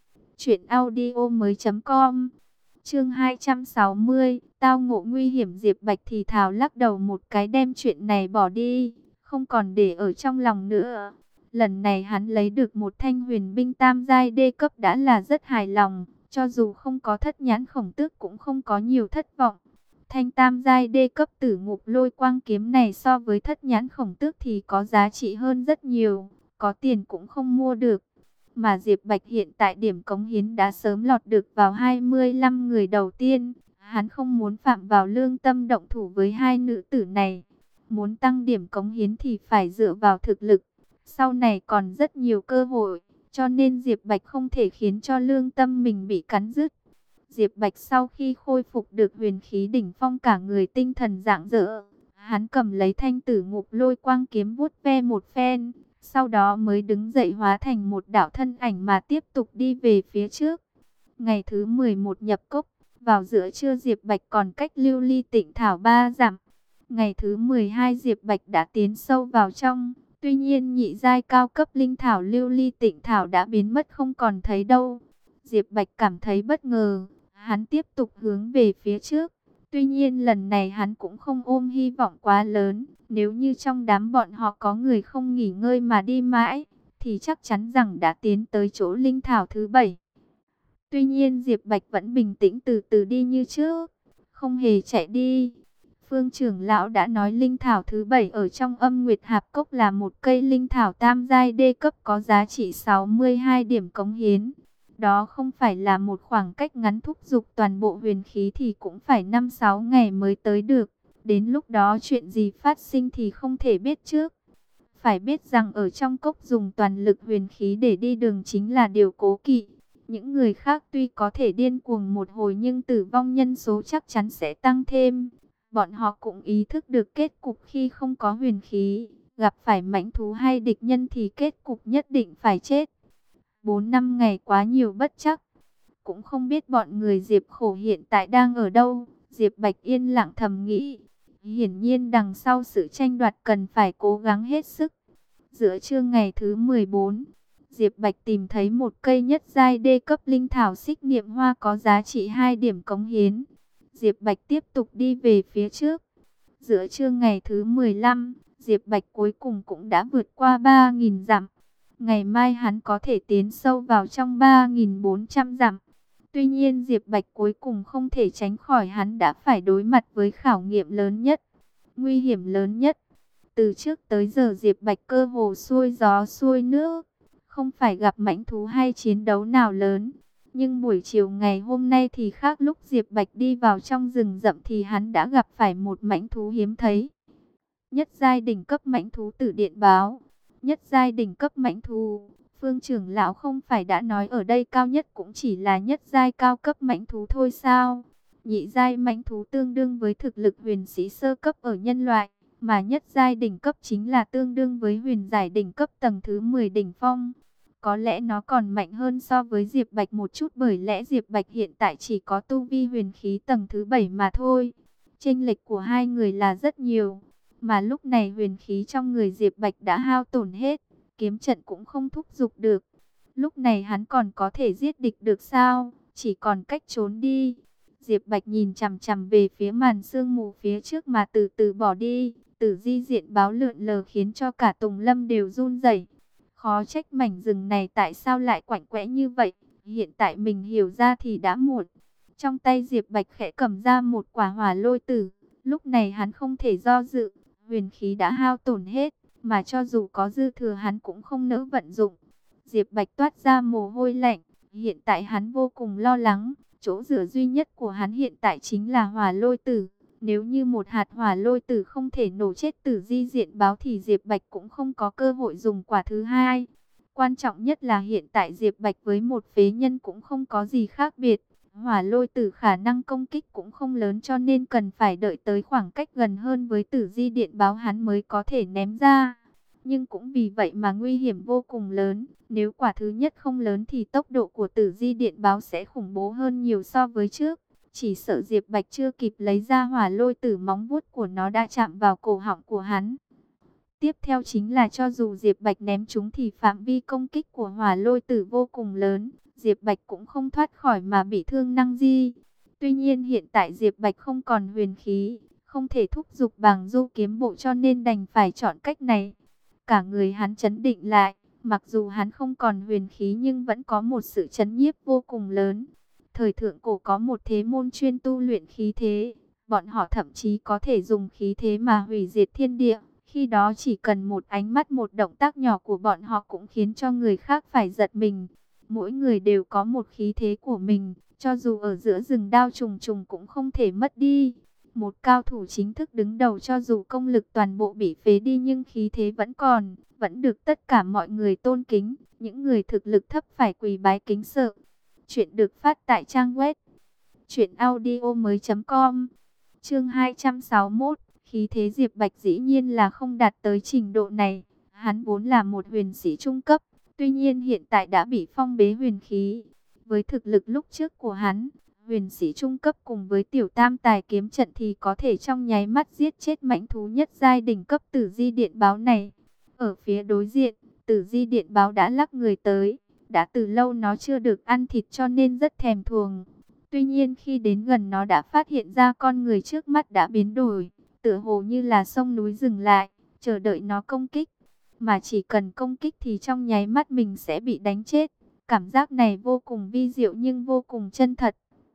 truyệnaudiomoi.com. Chương 260, tao ngộ nguy hiểm. Diệp Bạch thì thào lắc đầu một cái đem chuyện này bỏ đi, không còn để ở trong lòng nữa. Lần này hắn lấy được một thanh huyền binh tam giai đê cấp đã là rất hài lòng, cho dù không có thất nhãn khổng tước cũng không có nhiều thất vọng. Thanh tam giai đê cấp Tử Ngục Lôi Quang kiếm này so với thất nhãn khổng tước thì có giá trị hơn rất nhiều, có tiền cũng không mua được. Mà Diệp Bạch hiện tại điểm cống hiến đã sớm lọt được vào 25 người đầu tiên. Hắn không muốn phạm vào lương tâm động thủ với hai nữ tử này. Muốn tăng điểm cống hiến thì phải dựa vào thực lực. Sau này còn rất nhiều cơ hội, cho nên Diệp Bạch không thể khiến cho lương tâm mình bị cắn rứt. Diệp Bạch sau khi khôi phục được huyền khí đỉnh phong cả người tinh thần rạng rỡ. Hắn cầm lấy thanh Tử Ngục Lôi Quang kiếm vuốt ve một phen, sau đó mới đứng dậy hóa thành một đạo thân ảnh mà tiếp tục đi về phía trước. Ngày thứ 11 nhập cốc, Vào giữa trưa Diệp Bạch còn cách Lưu Ly Tịnh Thảo 3 dặm. Ngày thứ 12 Diệp Bạch đã tiến sâu vào trong. Tuy nhiên nhị giai cao cấp linh thảo Lưu Ly Tịnh Thảo đã biến mất không còn thấy đâu. Diệp Bạch cảm thấy bất ngờ. Hắn tiếp tục hướng về phía trước. Tuy nhiên lần này hắn cũng không ôm hy vọng quá lớn. Nếu như trong đám bọn họ có người không nghỉ ngơi mà đi mãi, thì chắc chắn rằng đã tiến tới chỗ linh thảo thứ 7. Tuy nhiên Diệp Bạch vẫn bình tĩnh từ từ đi như trước, không hề chạy đi. Phương trưởng lão đã nói linh thảo thứ 7 ở trong Âm Nguyệt Hạp Cốc là một cây linh thảo tam giai đê cấp có giá trị 62 điểm cống hiến. Đó không phải là một khoảng cách ngắn, thúc giục toàn bộ huyền khí thì cũng phải 5-6 ngày mới tới được. Đến lúc đó chuyện gì phát sinh thì không thể biết trước. Phải biết rằng ở trong cốc dùng toàn lực huyền khí để đi đường chính là điều cố kỵ. Những người khác tuy có thể điên cuồng một hồi nhưng tử vong nhân số chắc chắn sẽ tăng thêm. Bọn họ cũng ý thức được kết cục khi không có huyền khí, gặp phải mãnh thú hay địch nhân thì kết cục nhất định phải chết. 4-5 ngày quá nhiều bất chắc. Cũng không biết bọn người Diệp Khổ hiện tại đang ở đâu. Diệp Bạch yên lặng thầm nghĩ. Hiển nhiên đằng sau sự tranh đoạt cần phải cố gắng hết sức. Giữa trưa ngày thứ 14, Diệp Bạch tìm thấy một cây nhất giai đê cấp linh thảo xích niệm hoa có giá trị 2 điểm cống hiến. Diệp Bạch tiếp tục đi về phía trước. Giữa trưa ngày thứ 15, Diệp Bạch cuối cùng cũng đã vượt qua 3.000 dặm. Ngày mai hắn có thể tiến sâu vào trong 3.400 dặm. Tuy nhiên Diệp Bạch cuối cùng không thể tránh khỏi, hắn đã phải đối mặt với khảo nghiệm lớn nhất, nguy hiểm lớn nhất. Từ trước tới giờ Diệp Bạch cơ hồ xuôi gió xuôi nước, không phải gặp mãnh thú hay chiến đấu nào lớn. Nhưng buổi chiều ngày hôm nay thì khác, lúc Diệp Bạch đi vào trong rừng rậm thì hắn đã gặp phải một mãnh thú hiếm thấy. Nhất giai đỉnh cấp mãnh thú Tử Điện Báo. Nhất giai đỉnh cấp mãnh thú, Phương trưởng lão không phải đã nói ở đây cao nhất cũng chỉ là nhất giai cao cấp mãnh thú thôi sao? Nhị giai mãnh thú tương đương với thực lực huyền sĩ sơ cấp ở nhân loại, mà nhất giai đỉnh cấp chính là tương đương với huyền giải đỉnh cấp tầng thứ 10 đỉnh phong. Có lẽ nó còn mạnh hơn so với Diệp Bạch một chút, bởi lẽ Diệp Bạch hiện tại chỉ có tu vi huyền khí tầng thứ 7 mà thôi. Chênh lệch của hai người là rất nhiều, mà lúc này huyền khí trong người Diệp Bạch đã hao tổn hết, kiếm trận cũng không thúc giục được. Lúc này hắn còn có thể giết địch được sao? Chỉ còn cách trốn đi. Diệp Bạch nhìn chằm chằm về phía màn sương mù phía trước mà từ từ bỏ đi. Tử di diện báo lượn lờ khiến cho cả Tùng Lâm đều run rẩy. Khó trách mảnh rừng này tại sao lại quạnh quẽ như vậy. Hiện tại mình hiểu ra thì đã muộn. Trong tay Diệp Bạch khẽ cầm ra một quả hỏa lôi tử. Lúc này hắn không thể do dự. Huyền khí đã hao tổn hết, mà cho dù có dư thừa hắn cũng không nỡ vận dụng. Diệp Bạch toát ra mồ hôi lạnh. Hiện tại hắn vô cùng lo lắng. Chỗ dựa duy nhất của hắn hiện tại chính là hỏa lôi tử. Nếu như một hạt hỏa lôi tử không thể nổ chết Tử di diện báo thì Diệp Bạch cũng không có cơ hội dùng quả thứ hai. Quan trọng nhất là hiện tại Diệp Bạch với một phế nhân cũng không có gì khác biệt. Hỏa lôi tử khả năng công kích cũng không lớn, cho nên cần phải đợi tới khoảng cách gần hơn với Tử di điện báo hắn mới có thể ném ra. Nhưng cũng vì vậy mà nguy hiểm vô cùng lớn. Nếu quả thứ nhất không lớn thì tốc độ của Tử di điện báo sẽ khủng bố hơn nhiều so với trước. Chỉ sợ Diệp Bạch chưa kịp lấy ra hỏa lôi tử, móng vuốt của nó đã chạm vào cổ họng của hắn. Tiếp theo chính là cho dù Diệp Bạch ném chúng thì phạm vi công kích của hỏa lôi tử vô cùng lớn. Diệp Bạch cũng không thoát khỏi mà bị thương năng di. Tuy nhiên hiện tại Diệp Bạch không còn huyền khí, không thể thúc giục bằng du kiếm bộ, cho nên đành phải chọn cách này. Cả người hắn trấn định lại, mặc dù hắn không còn huyền khí nhưng vẫn có một sự trấn nhiếp vô cùng lớn. Thời thượng cổ có một thế môn chuyên tu luyện khí thế, bọn họ thậm chí có thể dùng khí thế mà hủy diệt thiên địa. Khi đó chỉ cần một ánh mắt, một động tác nhỏ của bọn họ cũng khiến cho người khác phải giật mình. Mỗi người đều có một khí thế của mình, cho dù ở giữa rừng đao trùng trùng cũng không thể mất đi. Một cao thủ chính thức đứng đầu, cho dù công lực toàn bộ bị phế đi nhưng khí thế vẫn còn, vẫn được tất cả mọi người tôn kính. Những người thực lực thấp phải quỳ bái kính sợ. Chuyện được phát tại trang web truyệnaudiomoi.com. Chương 261. Khí thế Diệp Bạch dĩ nhiên là không đạt tới trình độ này. Hắn vốn là một huyền sĩ trung cấp, tuy nhiên hiện tại đã bị phong bế huyền khí. Với thực lực lúc trước của hắn, Huyền sĩ trung cấp cùng với tiểu tam tài kiếm trận thì có thể trong nháy mắt giết chết mãnh thú nhất giai đỉnh cấp Tử Di Điện Báo này. Ở phía đối diện, Tử Di Điện Báo đã lắc người tới. Đã từ lâu nó chưa được ăn thịt cho nên rất thèm thuồng. Tuy nhiên khi đến gần nó đã phát hiện ra con người trước mắt đã biến đổi. Tựa hồ như là sông núi dừng lại, chờ đợi nó công kích. Mà chỉ cần công kích thì trong nháy mắt mình sẽ bị đánh chết. Cảm giác này vô cùng vi diệu nhưng vô cùng chân thật.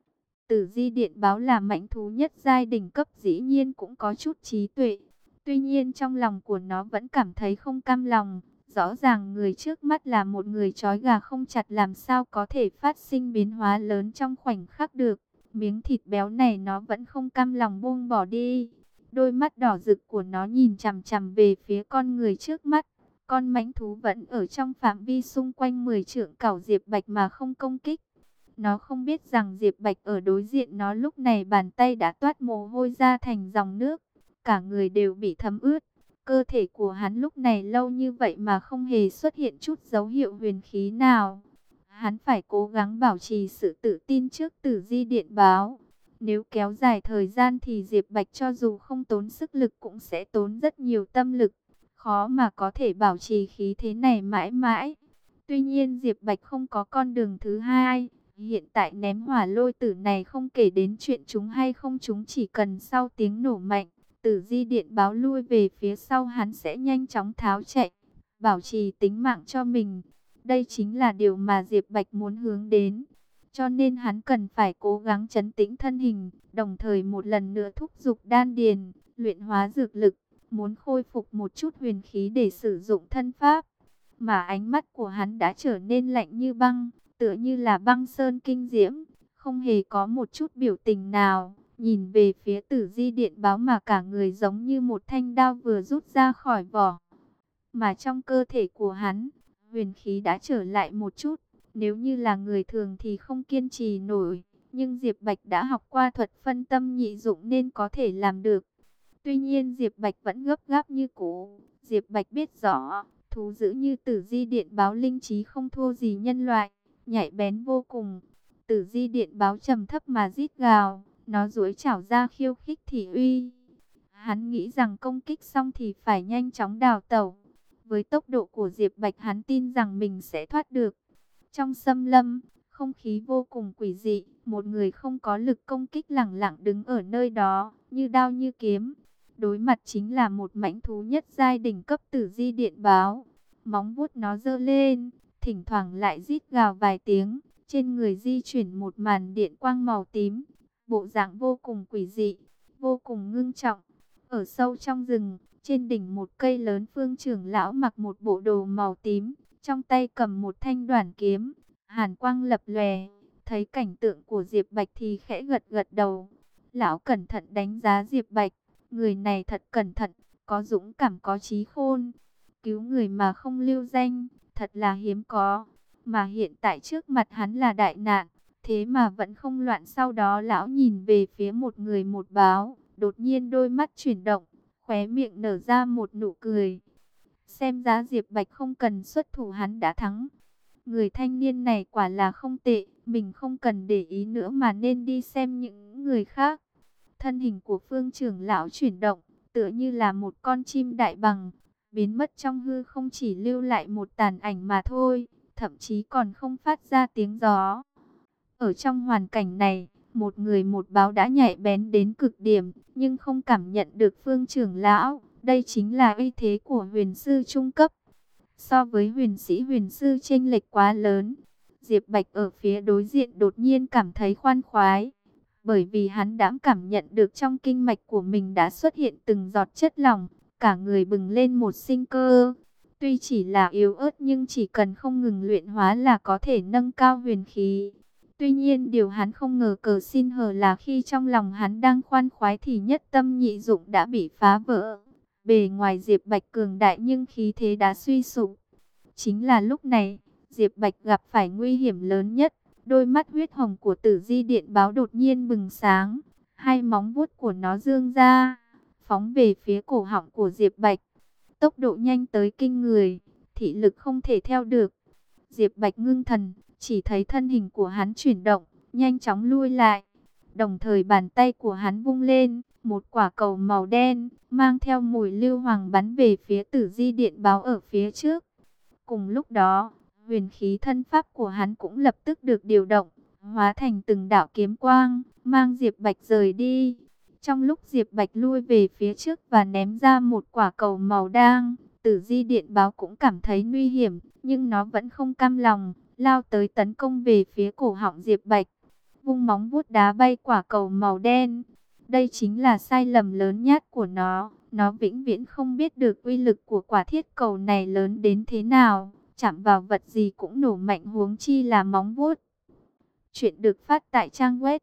Tử Di Điện Báo là mãnh thú nhất giai đỉnh cấp, dĩ nhiên cũng có chút trí tuệ. Tuy nhiên trong lòng của nó vẫn cảm thấy không cam lòng. Rõ ràng người trước mắt là một người trói gà không chặt, làm sao có thể phát sinh biến hóa lớn trong khoảnh khắc được. Miếng thịt béo này nó vẫn không cam lòng buông bỏ đi. Đôi mắt đỏ rực của nó nhìn chằm chằm về phía con người trước mắt. Con mãnh thú vẫn ở trong phạm vi xung quanh 10 trượng cảo Diệp Bạch mà không công kích. Nó không biết rằng Diệp Bạch ở đối diện nó lúc này bàn tay đã toát mồ hôi ra thành dòng nước. Cả người đều bị thấm ướt. Cơ thể của hắn lúc này lâu như vậy mà không hề xuất hiện chút dấu hiệu huyền khí nào. Hắn phải cố gắng bảo trì sự tự tin trước Tử Di Điện Báo. Nếu kéo dài thời gian thì Diệp Bạch cho dù không tốn sức lực cũng sẽ tốn rất nhiều tâm lực. Khó mà có thể bảo trì khí thế này mãi mãi. Tuy nhiên Diệp Bạch không có con đường thứ hai. Hiện tại ném hỏa lôi tử này không kể đến chuyện chúng hay không chúng, chỉ cần sau tiếng nổ mạnh, Tử Di Điện Báo lui về phía sau, hắn sẽ nhanh chóng tháo chạy, bảo trì tính mạng cho mình. Đây chính là điều mà Diệp Bạch muốn hướng đến. Cho nên hắn cần phải cố gắng trấn tĩnh thân hình, đồng thời một lần nữa thúc giục đan điền, luyện hóa dược lực, muốn khôi phục một chút huyền khí để sử dụng thân pháp. Mà ánh mắt của hắn đã trở nên lạnh như băng, tựa như là băng sơn kinh diễm, không hề có một chút biểu tình nào, nhìn về phía Tử Di Điện Báo mà cả người giống như một thanh đao vừa rút ra khỏi vỏ. Mà trong cơ thể của hắn, huyền khí đã trở lại một chút, nếu như là người thường thì không kiên trì nổi, nhưng Diệp Bạch đã học qua thuật phân tâm nhị dụng nên có thể làm được. Tuy nhiên Diệp Bạch vẫn gấp gáp như cũ. Diệp Bạch biết rõ, thú dữ như Tử Di Điện Báo linh trí không thua gì nhân loại, nhạy bén vô cùng. Tử Di Điện Báo trầm thấp mà rít gào, nó duỗi chảo ra khiêu khích thị uy. Hắn nghĩ rằng công kích xong thì phải nhanh chóng đào tẩu. Với tốc độ của Diệp Bạch hắn tin rằng mình sẽ thoát được. Trong xâm lâm, không khí vô cùng quỷ dị, một người không có lực công kích lẳng lặng đứng ở nơi đó, như đao như kiếm. Đối mặt chính là một mãnh thú nhất giai đỉnh cấp Tử Di Điện Báo. Móng vuốt nó giơ lên, thỉnh thoảng lại rít gào vài tiếng, trên người di chuyển một màn điện quang màu tím, bộ dạng vô cùng quỷ dị, vô cùng ngưng trọng. Ở sâu trong rừng, trên đỉnh một cây lớn, Phương trưởng lão mặc một bộ đồ màu tím, trong tay cầm một thanh đoản kiếm, hàn quang lập lòe. Thấy cảnh tượng của Diệp Bạch thì khẽ gật gật đầu. Lão cẩn thận đánh giá Diệp Bạch, người này thật cẩn thận, có dũng cảm, có trí khôn, cứu người mà không lưu danh, thật là hiếm có. Mà hiện tại trước mặt hắn là đại nạn, thế mà vẫn không loạn. Sau đó lão nhìn về phía một người một báo, đột nhiên đôi mắt chuyển động, khóe miệng nở ra một nụ cười. Xem giá Diệp Bạch không cần xuất thủ hắn đã thắng. Người thanh niên này quả là không tệ, mình không cần để ý nữa mà nên đi xem những người khác. Thân hình của Phương trưởng lão chuyển động, tựa như là một con chim đại bàng, biến mất trong hư không, chỉ lưu lại một tàn ảnh mà thôi, thậm chí còn không phát ra tiếng gió. Ở trong hoàn cảnh này, một người một báo đã nhạy bén đến cực điểm, nhưng không cảm nhận được Phương trưởng lão. Đây chính là uy thế của huyền sư trung cấp. So với huyền sĩ huyền sư chênh lệch quá lớn. Diệp Bạch ở phía đối diện đột nhiên cảm thấy khoan khoái, bởi vì hắn đã cảm nhận được trong kinh mạch của mình đã xuất hiện từng giọt chất lỏng, cả người bừng lên một sinh cơ. Tuy chỉ là yếu ớt nhưng chỉ cần không ngừng luyện hóa là có thể nâng cao huyền khí. Tuy nhiên điều hắn không ngờ cờ xin hờ là khi trong lòng hắn đang khoan khoái thì nhất tâm nhị dụng đã bị phá vỡ. Bề ngoài Diệp Bạch cường đại nhưng khí thế đã suy sụp. Chính là lúc này, Diệp Bạch gặp phải nguy hiểm lớn nhất. Đôi mắt huyết hồng của Tử Di Điện Báo đột nhiên bừng sáng. Hai móng vuốt của nó giương ra, phóng về phía cổ họng của Diệp Bạch. Tốc độ nhanh tới kinh người, thị lực không thể theo được. Diệp Bạch ngưng thần, chỉ thấy thân hình của hắn chuyển động, nhanh chóng lui lại. Đồng thời bàn tay của hắn vung lên, một quả cầu màu đen, mang theo mùi lưu hoàng bắn về phía Tử Di Điện Báo ở phía trước. Cùng lúc đó, huyền khí thân pháp của hắn cũng lập tức được điều động, hóa thành từng đạo kiếm quang, mang Diệp Bạch rời đi. Trong lúc Diệp Bạch lui về phía trước và ném ra một quả cầu màu đen, Tử Di Điện Báo cũng cảm thấy nguy hiểm, nhưng nó vẫn không cam lòng, lao tới tấn công về phía cổ họng Diệp Bạch. Vung móng vuốt đá bay quả cầu màu đen. Đây chính là sai lầm lớn nhất của nó. Nó vĩnh viễn không biết được uy lực của quả thiết cầu này lớn đến thế nào. Chạm vào vật gì cũng nổ mạnh, huống chi là móng vuốt. Chuyện được phát tại trang web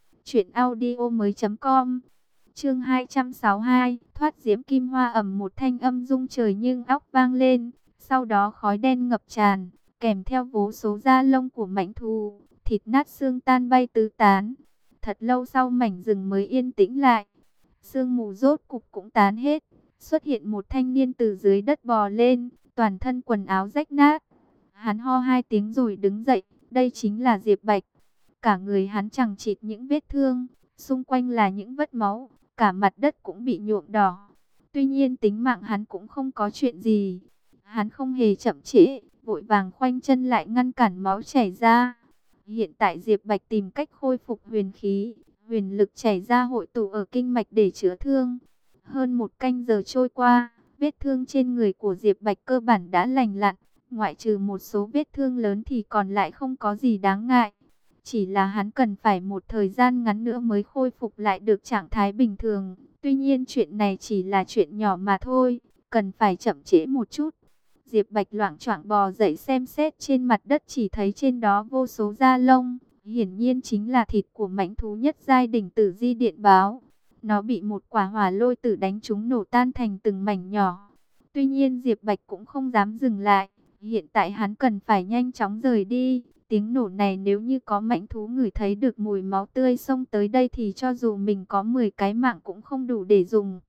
truyệnaudiomoi.com. Chương 262, thoát diễm kim hoa. Ầm, một thanh âm rung trời nhưng óc vang lên, sau đó khói đen ngập tràn, kèm theo vô số da lông của mãnh thú, thịt nát xương tan bay tứ tán. Thật lâu sau mảnh rừng mới yên tĩnh lại, sương mù rốt cục cũng tán hết. Xuất hiện một thanh niên từ dưới đất bò lên, toàn thân quần áo rách nát. Hắn ho hai tiếng rồi đứng dậy, đây chính là Diệp Bạch. Cả người hắn chằng chịt những vết thương, xung quanh là những vết máu, cả mặt đất cũng bị nhuộm đỏ. Tuy nhiên tính mạng hắn cũng không có chuyện gì. Hắn không hề chậm trễ, vội vàng khoanh chân lại ngăn cản máu chảy ra. Hiện tại Diệp Bạch tìm cách khôi phục huyền khí, huyền lực chảy ra hội tụ ở kinh mạch để chữa thương. Hơn một canh giờ trôi qua, vết thương trên người của Diệp Bạch cơ bản đã lành lặn, ngoại trừ một số vết thương lớn thì còn lại không có gì đáng ngại. Chỉ là hắn cần phải một thời gian ngắn nữa mới khôi phục lại được trạng thái bình thường. Tuy nhiên chuyện này chỉ là chuyện nhỏ mà thôi, cần phải chậm trễ một chút. Diệp Bạch loạng choạng bò dậy xem xét trên mặt đất, chỉ thấy trên đó vô số da lông. Hiển nhiên chính là thịt của mãnh thú nhất giai đỉnh Tử Di Điện Báo. Nó bị một quả hỏa lôi tử đánh trúng, nổ tan thành từng mảnh nhỏ. Tuy nhiên Diệp Bạch cũng không dám dừng lại. Hiện tại hắn cần phải nhanh chóng rời đi. Tiếng nổ này nếu như có mãnh thú ngửi thấy được mùi máu tươi xông tới đây thì cho dù mình có 10 cái mạng cũng không đủ để dùng.